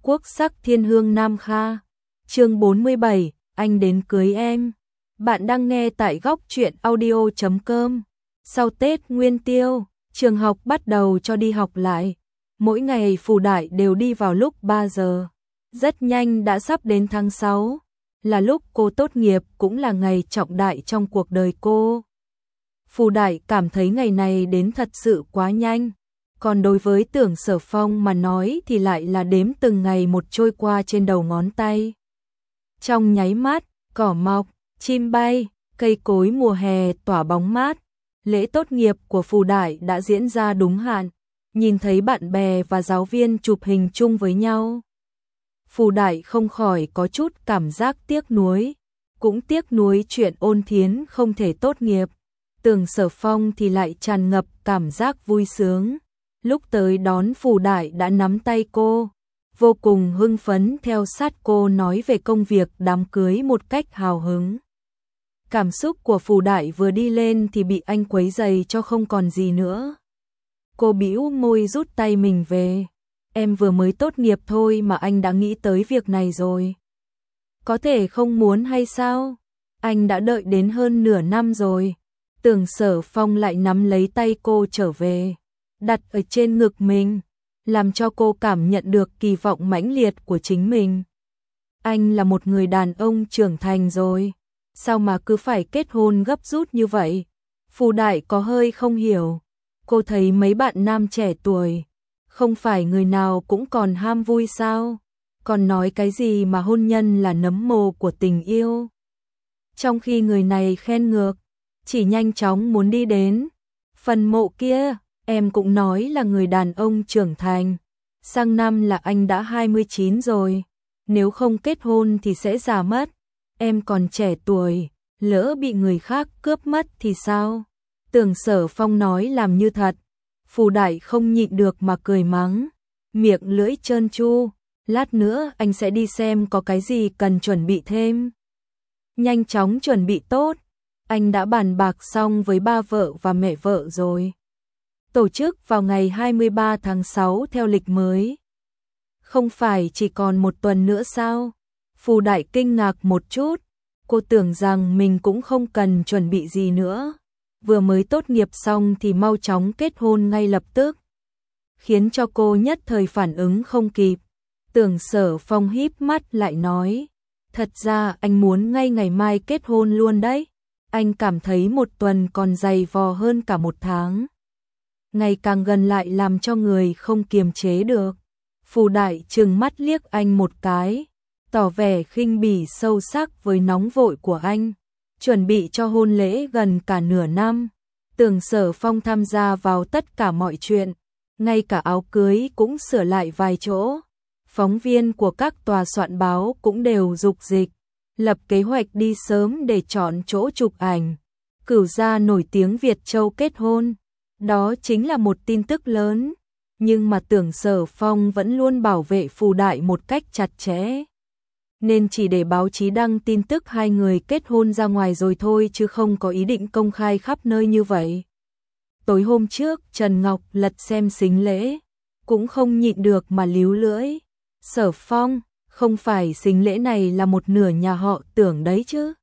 Quốc sắc thiên hương Nam Kha. Chương 47, anh đến cưới em. Bạn đang nghe tại góc truyện audio.com. Sau Tết Nguyên Tiêu, trường học bắt đầu cho đi học lại. Mỗi ngày Phù Đại đều đi vào lúc 3 giờ. Rất nhanh đã sắp đến tháng 6, là lúc cô tốt nghiệp, cũng là ngày trọng đại trong cuộc đời cô. Phù Đại cảm thấy ngày này đến thật sự quá nhanh. Còn đối với Tưởng Sở Phong mà nói thì lại là đếm từng ngày một trôi qua trên đầu ngón tay. Trong nháy mắt, cỏ mọc, chim bay, cây cối mùa hè tỏa bóng mát. Lễ tốt nghiệp của Phù Đại đã diễn ra đúng hạn. Nhìn thấy bạn bè và giáo viên chụp hình chung với nhau, Phù Đại không khỏi có chút cảm giác tiếc nuối. Cũng tiếc nuối chuyện Ôn Thiến không thể tốt nghiệp. Tưởng Sở Phong thì lại tràn ngập cảm giác vui sướng. Lúc tới đón Phù Đại đã nắm tay cô, vô cùng hưng phấn theo sát cô nói về công việc đám cưới một cách hào hứng. Cảm xúc của Phù Đại vừa đi lên thì bị anh quấy rầy cho không còn gì nữa. Cô bĩu môi rút tay mình về. Em vừa mới tốt nghiệp thôi mà anh đã nghĩ tới việc này rồi. Có thể không muốn hay sao? Anh đã đợi đến hơn nửa năm rồi. Tưởng Sở Phong lại nắm lấy tay cô trở về, đặt ở trên ngực mình, làm cho cô cảm nhận được kỳ vọng mãnh liệt của chính mình. Anh là một người đàn ông trưởng thành rồi, sao mà cứ phải kết hôn gấp rút như vậy? Phù Đại có hơi không hiểu. Cô thấy mấy bạn nam trẻ tuổi, không phải người nào cũng còn ham vui sao? Còn nói cái gì mà hôn nhân là nấm mồ của tình yêu? Trong khi người này khen ngược, chỉ nhanh chóng muốn đi đến phần mộ kia. Em cũng nói là người đàn ông trưởng thành. Sang năm là anh đã 29 rồi. Nếu không kết hôn thì sẽ già mất. Em còn trẻ tuổi, lỡ bị người khác cướp mất thì sao? Tưởng Sở Phong nói làm như thật. Phù Đại không nhịn được mà cười mắng, miệng lưỡi trơn tru. Lát nữa anh sẽ đi xem có cái gì cần chuẩn bị thêm. Nhanh chóng chuẩn bị tốt. Anh đã bàn bạc xong với ba vợ và mẹ vợ rồi. Tổ chức vào ngày 23 tháng 6 theo lịch mới. Không phải chỉ còn một tuần nữa sao? Phù Đại kinh ngạc một chút. Cô tưởng rằng mình cũng không cần chuẩn bị gì nữa. Vừa mới tốt nghiệp xong thì mau chóng kết hôn ngay lập tức. Khiến cho cô nhất thời phản ứng không kịp. Tưởng Sở Phong híp mắt lại nói, thật ra anh muốn ngay ngày mai kết hôn luôn đấy. Anh cảm thấy một tuần còn dày vò hơn cả một tháng. Ngày càng gần lại làm cho người không kiềm chế được. Phù Đại trừng mắt liếc anh một cái, tỏ vẻ khinh bỉ sâu sắc với nóng vội của anh. Chuẩn bị cho hôn lễ gần cả nửa năm. Tưởng Sở Phong tham gia vào tất cả mọi chuyện. Ngay cả áo cưới cũng sửa lại vài chỗ. Phóng viên của các tòa soạn báo cũng đều dục dịch, lập kế hoạch đi sớm để chọn chỗ chụp ảnh. Cửu gia nổi tiếng Việt Châu kết hôn. Đó chính là một tin tức lớn. Nhưng mà Tưởng Sở Phong vẫn luôn bảo vệ Phù Đại một cách chặt chẽ. Nên chỉ để báo chí đăng tin tức hai người kết hôn ra ngoài rồi thôi, chứ không có ý định công khai khắp nơi như vậy. Tối hôm trước Trần Ngọc lật xem sính lễ, cũng không nhịn được mà líu lưỡi. Sở Phong, không phải sính lễ này là một nửa nhà họ Tưởng đấy chứ?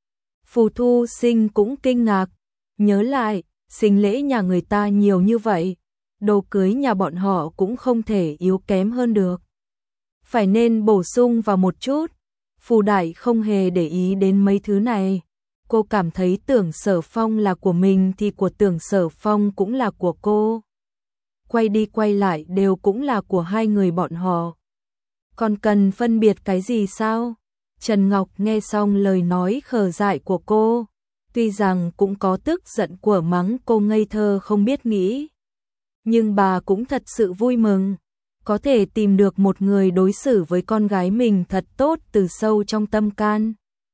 Phù Thu Sinh cũng kinh ngạc, nhớ lại, sính lễ nhà người ta nhiều như vậy, đồ cưới nhà bọn họ cũng không thể yếu kém hơn được. Phải nên bổ sung vào một chút. Phù Đại không hề để ý đến mấy thứ này. Cô cảm thấy Tưởng Sở Phong là của mình thì của Tưởng Sở Phong cũng là của cô. Quay đi quay lại đều cũng là của hai người bọn họ. Còn cần phân biệt cái gì sao? Trần Ngọc nghe xong lời nói khờ dại của cô, tuy rằng cũng có tức giận của mắng cô ngây thơ không biết nghĩ, nhưng bà cũng thật sự vui mừng. Có thể tìm được một người đối xử với con gái mình thật tốt từ sâu trong tâm can.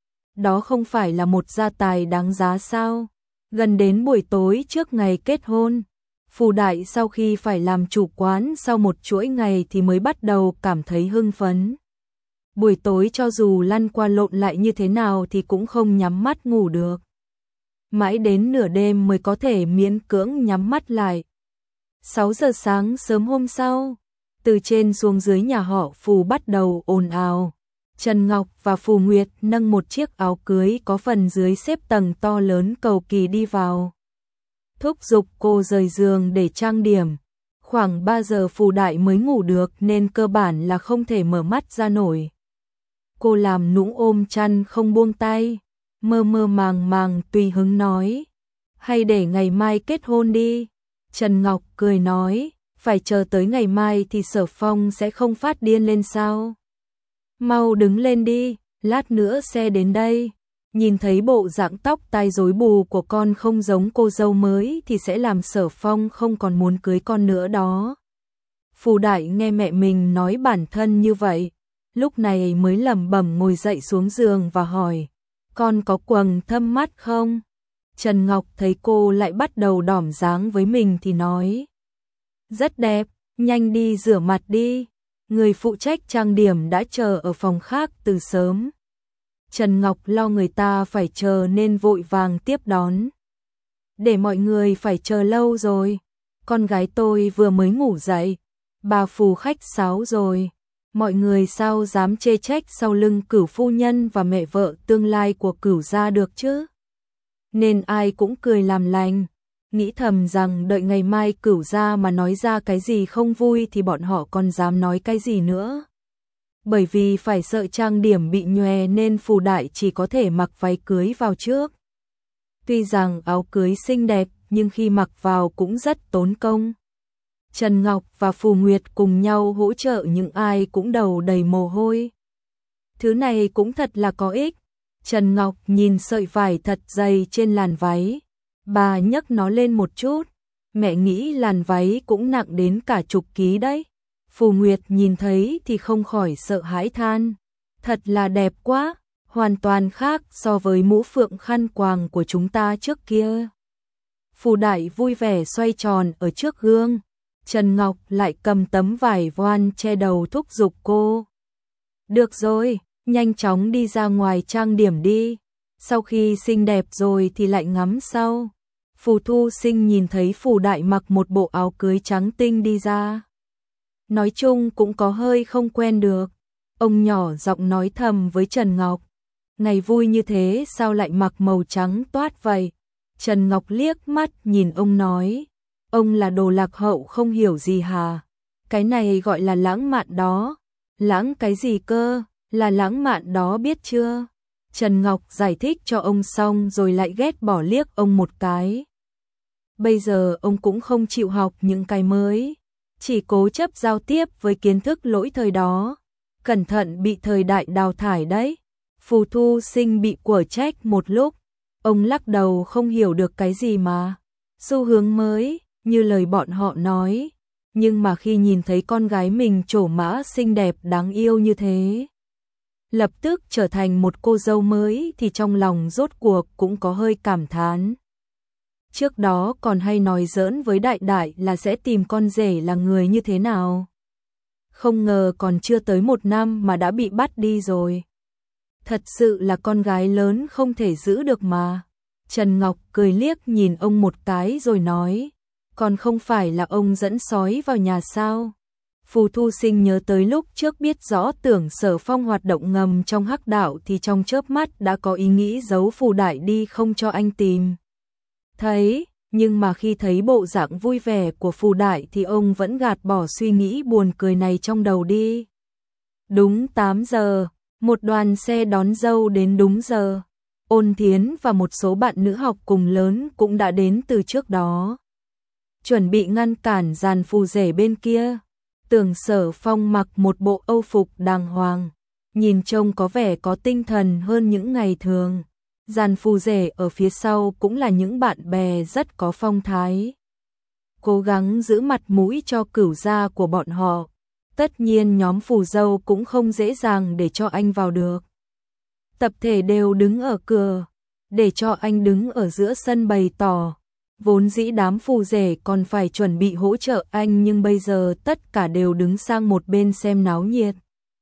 Đó không phải là một gia tài đáng giá sao? Gần đến buổi tối trước ngày kết hôn, Phù Đại sau khi phải làm chủ quán sau một chuỗi ngày thì mới bắt đầu cảm thấy hưng phấn. Buổi tối cho dù lăn qua lộn lại như thế nào thì cũng không nhắm mắt ngủ được. Mãi đến nửa đêm mới có thể miễn cưỡng nhắm mắt lại. 6 giờ sáng sớm hôm sau, Từ trên xuống dưới nhà họ Phù bắt đầu ồn ào. Trần Ngọc và Phù Nguyệt nâng một chiếc áo cưới có phần dưới xếp tầng to lớn cầu kỳ đi vào. Thúc giục cô rời giường để trang điểm. Khoảng 3 giờ Phù Đại mới ngủ được nên cơ bản là không thể mở mắt ra nổi. Cô làm nũng ôm chăn không buông tay, mơ mơ màng màng tùy hứng nói. Hay để ngày mai kết hôn đi. Trần Ngọc cười nói, phải chờ tới ngày mai thì Sở Phong sẽ không phát điên lên sao? Mau đứng lên đi, lát nữa xe đến đây. Nhìn thấy bộ dạng tóc tai rối bù của con không giống cô dâu mới thì sẽ làm Sở Phong không còn muốn cưới con nữa đó. Phù Đại nghe mẹ mình nói bản thân như vậy, lúc này mới lẩm bẩm ngồi dậy xuống giường và hỏi, con có quầng thâm mắt không? Trần Ngọc thấy cô lại bắt đầu đỏm dáng với mình thì nói, rất đẹp, nhanh đi rửa mặt đi. Người phụ trách trang điểm đã chờ ở phòng khác từ sớm. Trần Ngọc lo người ta phải chờ nên vội vàng tiếp đón. Để mọi người phải chờ lâu rồi. Con gái tôi vừa mới ngủ dậy. Bà Phù khách sáo rồi. Mọi người sao dám chê trách sau lưng Cửu phu nhân và mẹ vợ tương lai của Cửu gia được chứ? Nên ai cũng cười làm lành. Nghĩ thầm rằng đợi ngày mai Cửu gia mà nói ra cái gì không vui thì bọn họ còn dám nói cái gì nữa. Bởi vì phải sợ trang điểm bị nhòe nên Phù Đại chỉ có thể mặc váy cưới vào trước. Tuy rằng áo cưới xinh đẹp nhưng khi mặc vào cũng rất tốn công. Trần Ngọc và Phù Nguyệt cùng nhau hỗ trợ những ai cũng đầu đầy mồ hôi. Thứ này cũng thật là có ích. Trần Ngọc nhìn sợi vải thật dày trên làn váy. Bà nhấc nó lên một chút. Mẹ nghĩ làn váy cũng nặng đến cả chục ký đấy. Phù Nguyệt nhìn thấy thì không khỏi sợ hãi than. Thật là đẹp quá, hoàn toàn khác so với mũ phượng khăn quàng của chúng ta trước kia. Phù Đại vui vẻ xoay tròn ở trước gương. Trần Ngọc lại cầm tấm vải voan che đầu thúc giục cô. Được rồi, nhanh chóng đi ra ngoài trang điểm đi. Sau khi xinh đẹp rồi thì lại ngắm sau. Phù Thu Sinh nhìn thấy Phù Đại mặc một bộ áo cưới trắng tinh đi ra. Nói chung cũng có hơi không quen được. Ông nhỏ giọng nói thầm với Trần Ngọc. Ngày vui như thế sao lại mặc màu trắng toát vậy? Trần Ngọc liếc mắt nhìn ông nói. Ông là đồ lạc hậu không hiểu gì hả? Cái này gọi là lãng mạn đó. Lãng cái gì cơ? Là lãng mạn đó biết chưa? Trần Ngọc giải thích cho ông xong rồi lại ghét bỏ liếc ông một cái. Bây giờ ông cũng không chịu học những cái mới. Chỉ cố chấp giao tiếp với kiến thức lỗi thời đó. Cẩn thận bị thời đại đào thải đấy. Phù Thu Sinh bị quở trách một lúc. Ông lắc đầu không hiểu được cái gì mà. Xu hướng mới, như lời bọn họ nói. Nhưng mà khi nhìn thấy con gái mình trổ mã xinh đẹp đáng yêu như thế, lập tức trở thành một cô dâu mới thì trong lòng rốt cuộc cũng có hơi cảm thán. Trước đó còn hay nói giỡn với Đại Đại là sẽ tìm con rể là người như thế nào. Không ngờ còn chưa tới 1 năm mà đã bị bắt đi rồi. Thật sự là con gái lớn không thể giữ được mà. Trần Ngọc cười liếc nhìn ông một cái rồi nói. Còn không phải là ông dẫn sói vào nhà sao? Phù Thu Sinh nhớ tới lúc trước biết rõ Tưởng Sở Phong hoạt động ngầm trong hắc đạo thì trong chớp mắt đã có ý nghĩ giấu Phù Đại đi không cho anh tìm thấy, nhưng mà khi thấy bộ dạng vui vẻ của Phù Đại thì ông vẫn gạt bỏ suy nghĩ buồn cười này trong đầu đi. Đúng 8 giờ, một đoàn xe đón dâu đến đúng giờ. Ôn Thiến và một số bạn nữ học cùng lớn cũng đã đến từ trước đó. Chuẩn bị ngăn cản dàn phù rể bên kia. Tưởng Sở Phong mặc một bộ âu phục đàng hoàng, nhìn trông có vẻ có tinh thần hơn những ngày thường. Dàn phù rể ở phía sau cũng là những bạn bè rất có phong thái. Cố gắng giữ mặt mũi cho Cửu gia của bọn họ. Tất nhiên nhóm phù dâu cũng không dễ dàng để cho anh vào được. Tập thể đều đứng ở cửa, để cho anh đứng ở giữa sân bày tỏ. Vốn dĩ đám phù rể còn phải chuẩn bị hỗ trợ anh nhưng bây giờ tất cả đều đứng sang một bên xem náo nhiệt.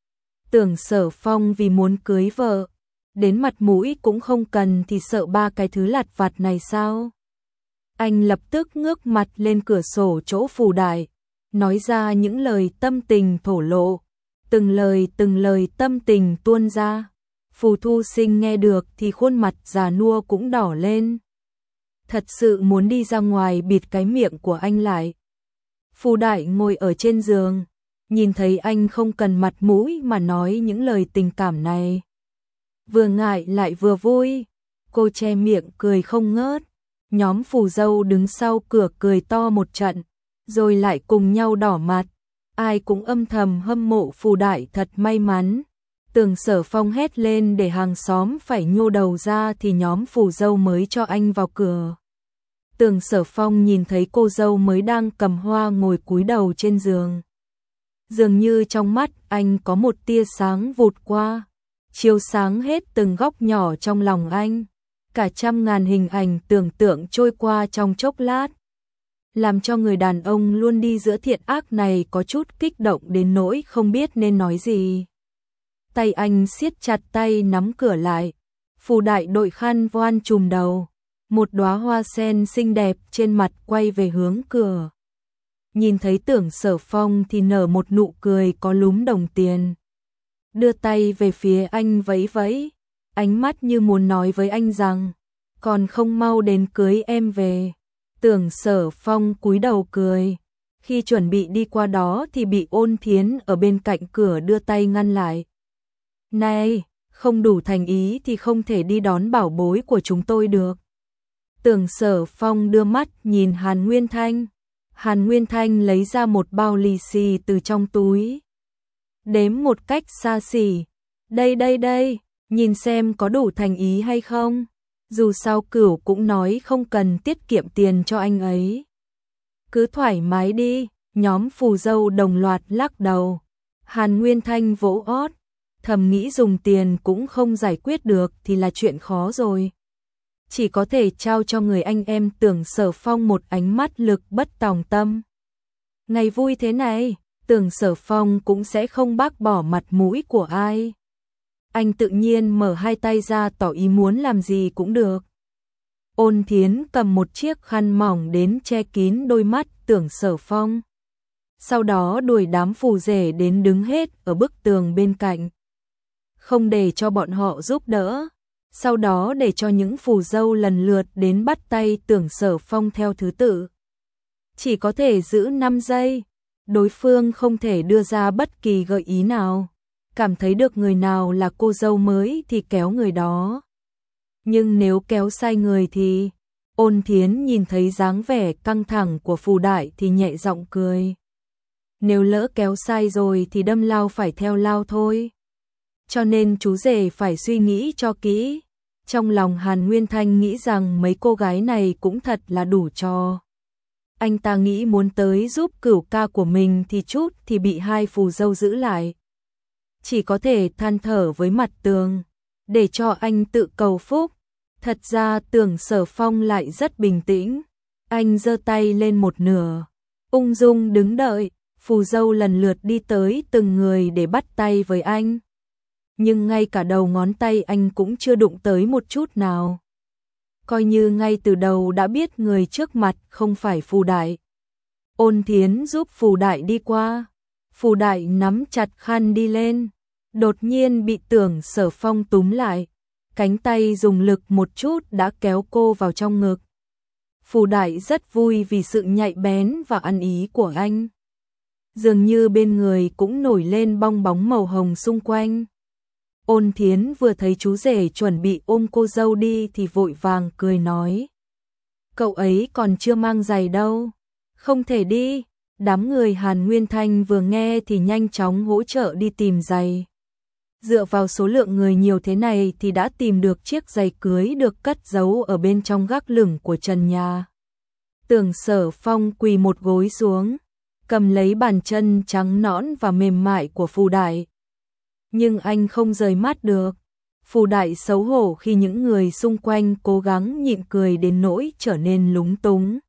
Tưởng Sở Phong vì muốn cưới vợ, đến mặt mũi cũng không cần thì sợ 3 cái thứ lặt vặt này sao? Anh lập tức ngước mặt lên cửa sổ chỗ Phù Đại, nói ra những lời tâm tình thổ lộ, từng lời tâm tình tuôn ra. Phù Thu Sinh nghe được thì khuôn mặt già nua cũng đỏ lên. Thật sự muốn đi ra ngoài bịt cái miệng của anh lại. Phù Đại ngồi ở trên giường, nhìn thấy anh không cần mặt mũi mà nói những lời tình cảm này. Vừa ngại lại vừa vui, cô che miệng cười không ngớt. Nhóm phù dâu đứng sau cửa cười to một trận, rồi lại cùng nhau đỏ mặt. Ai cũng âm thầm hâm mộ Phù Đại thật may mắn. Tưởng Sở Phong hét lên để hàng xóm phải nhô đầu ra thì nhóm phù dâu mới cho anh vào cửa. Tưởng Sở Phong nhìn thấy cô dâu mới đang cầm hoa ngồi cúi đầu trên giường. Dường như trong mắt anh có một tia sáng vụt qua, chiếu sáng hết từng góc nhỏ trong lòng anh. Cả trăm ngàn hình ảnh tưởng tượng trôi qua trong chốc lát, làm cho người đàn ông luôn đi giữa thiện ác này có chút kích động đến nỗi không biết nên nói gì. Tay anh siết chặt tay nắm cửa lại. Phù Đại đội khăn voan trùm đầu, một đóa hoa sen xinh đẹp trên mặt quay về hướng cửa. Nhìn thấy Tưởng Sở Phong thì nở một nụ cười có lúm đồng tiền. Đưa tay về phía anh vẫy vẫy, ánh mắt như muốn nói với anh rằng, còn không mau đến cưới em về. Tưởng Sở Phong cúi đầu cười. Khi chuẩn bị đi qua đó thì bị Ôn Thiến ở bên cạnh cửa đưa tay ngăn lại. Này, không đủ thành ý thì không thể đi đón bảo bối của chúng tôi được. Tưởng Sở Phong đưa mắt nhìn Hàn Nguyên Thanh. Hàn Nguyên Thanh lấy ra một bao lì xì từ trong túi. Đếm một cách xa xỉ. Đây, nhìn xem có đủ thành ý hay không. Dù sao Cửu cũng nói không cần tiết kiệm tiền cho anh ấy. Cứ thoải mái đi, nhóm phù dâu đồng loạt lắc đầu. Hàn Nguyên Thanh vỗ ót, thầm nghĩ dùng tiền cũng không giải quyết được thì là chuyện khó rồi. Chỉ có thể trao cho người anh em Tưởng Sở Phong một ánh mắt lực bất tòng tâm. Ngày vui thế này, Tưởng Sở Phong cũng sẽ không bác bỏ mặt mũi của ai. Anh tự nhiên mở hai tay ra tỏ ý muốn làm gì cũng được. Ôn Thiến cầm một chiếc khăn mỏng đến che kín đôi mắt Tưởng Sở Phong. Sau đó đuổi đám phù rể đến đứng hết ở bức tường bên cạnh. Không để cho bọn họ giúp đỡ. Sau đó để cho những phù dâu lần lượt đến bắt tay Tưởng Sở Phong theo thứ tự. Chỉ có thể giữ 5 giây. Đối phương không thể đưa ra bất kỳ gợi ý nào. Cảm thấy được người nào là cô dâu mới thì kéo người đó. Nhưng nếu kéo sai người thì... Ôn Thiến nhìn thấy dáng vẻ căng thẳng của Phù Đại thì nhẹ giọng cười. Nếu lỡ kéo sai rồi thì đâm lao phải theo lao thôi. Cho nên chú rể phải suy nghĩ cho kỹ. Trong lòng Hàn Nguyên Thanh nghĩ rằng mấy cô gái này cũng thật là đủ trò. Anh ta nghĩ muốn tới giúp Cửu ca của mình thì chút thì bị hai phù dâu giữ lại. Chỉ có thể than thở với mặt tường, để cho anh tự cầu phúc. Thật ra Tưởng Sở Phong lại rất bình tĩnh. Anh giơ tay lên một nửa, ung dung đứng đợi, phù dâu lần lượt đi tới từng người để bắt tay với anh. Nhưng ngay cả đầu ngón tay anh cũng chưa đụng tới một chút nào. Coi như ngay từ đầu đã biết người trước mặt không phải Phù Đại. Ôn Thiến giúp Phù Đại đi qua. Phù Đại nắm chặt khăn đi lên. Đột nhiên bị Tưởng Sở Phong túm lại. Cánh tay dùng lực một chút đã kéo cô vào trong ngực. Phù Đại rất vui vì sự nhạy bén và ăn ý của anh. Dường như bên người cũng nổi lên bong bóng màu hồng xung quanh. Ôn Thiến vừa thấy chú rể chuẩn bị ôm cô dâu đi thì vội vàng cười nói. Cậu ấy còn chưa mang giày đâu. Không thể đi. Đám người Hàn Nguyên Thanh vừa nghe thì nhanh chóng hỗ trợ đi tìm giày. Dựa vào số lượng người nhiều thế này thì đã tìm được chiếc giày cưới được cất giấu ở bên trong gác lửng của trần nhà. Tưởng Sở Phong quỳ một gối xuống, cầm lấy bàn chân trắng nõn và mềm mại của Phù Đại. Nhưng anh không rời mắt được. Phù Đại xấu hổ khi những người xung quanh cố gắng nhịn cười đến nỗi trở nên lúng túng.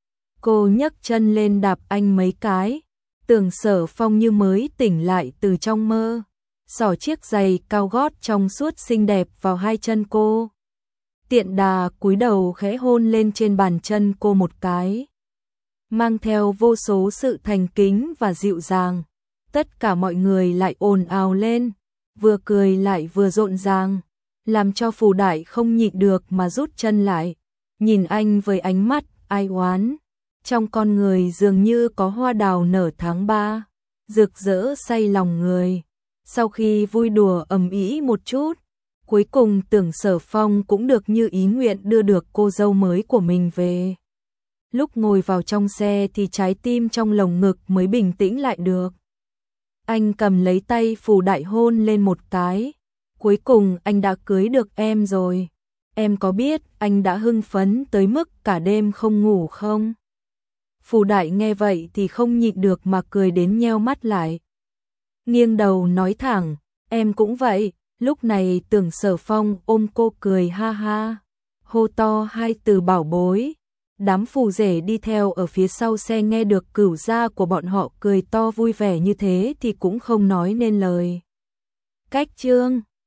Cô nhấc chân lên đạp anh mấy cái. Tưởng Sở Phong như mới tỉnh lại từ trong mơ, xỏ chiếc giày cao gót trong suốt xinh đẹp vào hai chân cô. Tiện đà cúi đầu khẽ hôn lên trên bàn chân cô một cái. mang theo vô số sự thành kính và dịu dàng. Tất cả mọi người lại ồn ào lên, vừa cười lại vừa rộn ràng, làm cho Phù Đại không nhịn được mà rút chân lại, nhìn anh với ánh mắt ai oán. Trong con người dường như có hoa đào nở tháng 3, rực rỡ say lòng người. Sau khi vui đùa ầm ĩ một chút, cuối cùng Tưởng Sở Phong cũng được như ý nguyện đưa được cô dâu mới của mình về. Lúc ngồi vào trong xe thì trái tim trong lồng ngực mới bình tĩnh lại được. Anh cầm lấy tay Phù Đại hôn lên một cái. Cuối cùng anh đã cưới được em rồi. Em có biết anh đã hưng phấn tới mức cả đêm không ngủ không? Phù Đại nghe vậy thì không nhịn được mà cười đến nheo mắt lại. Nghiêng đầu nói thẳng, em cũng vậy. Lúc này Tưởng Sở Phong ôm cô cười ha ha, hô to hai từ bảo bối. Đám phù rể đi theo ở phía sau xe nghe được cửu gia của bọn họ cười to vui vẻ như thế thì cũng không nói nên lời. Cách chương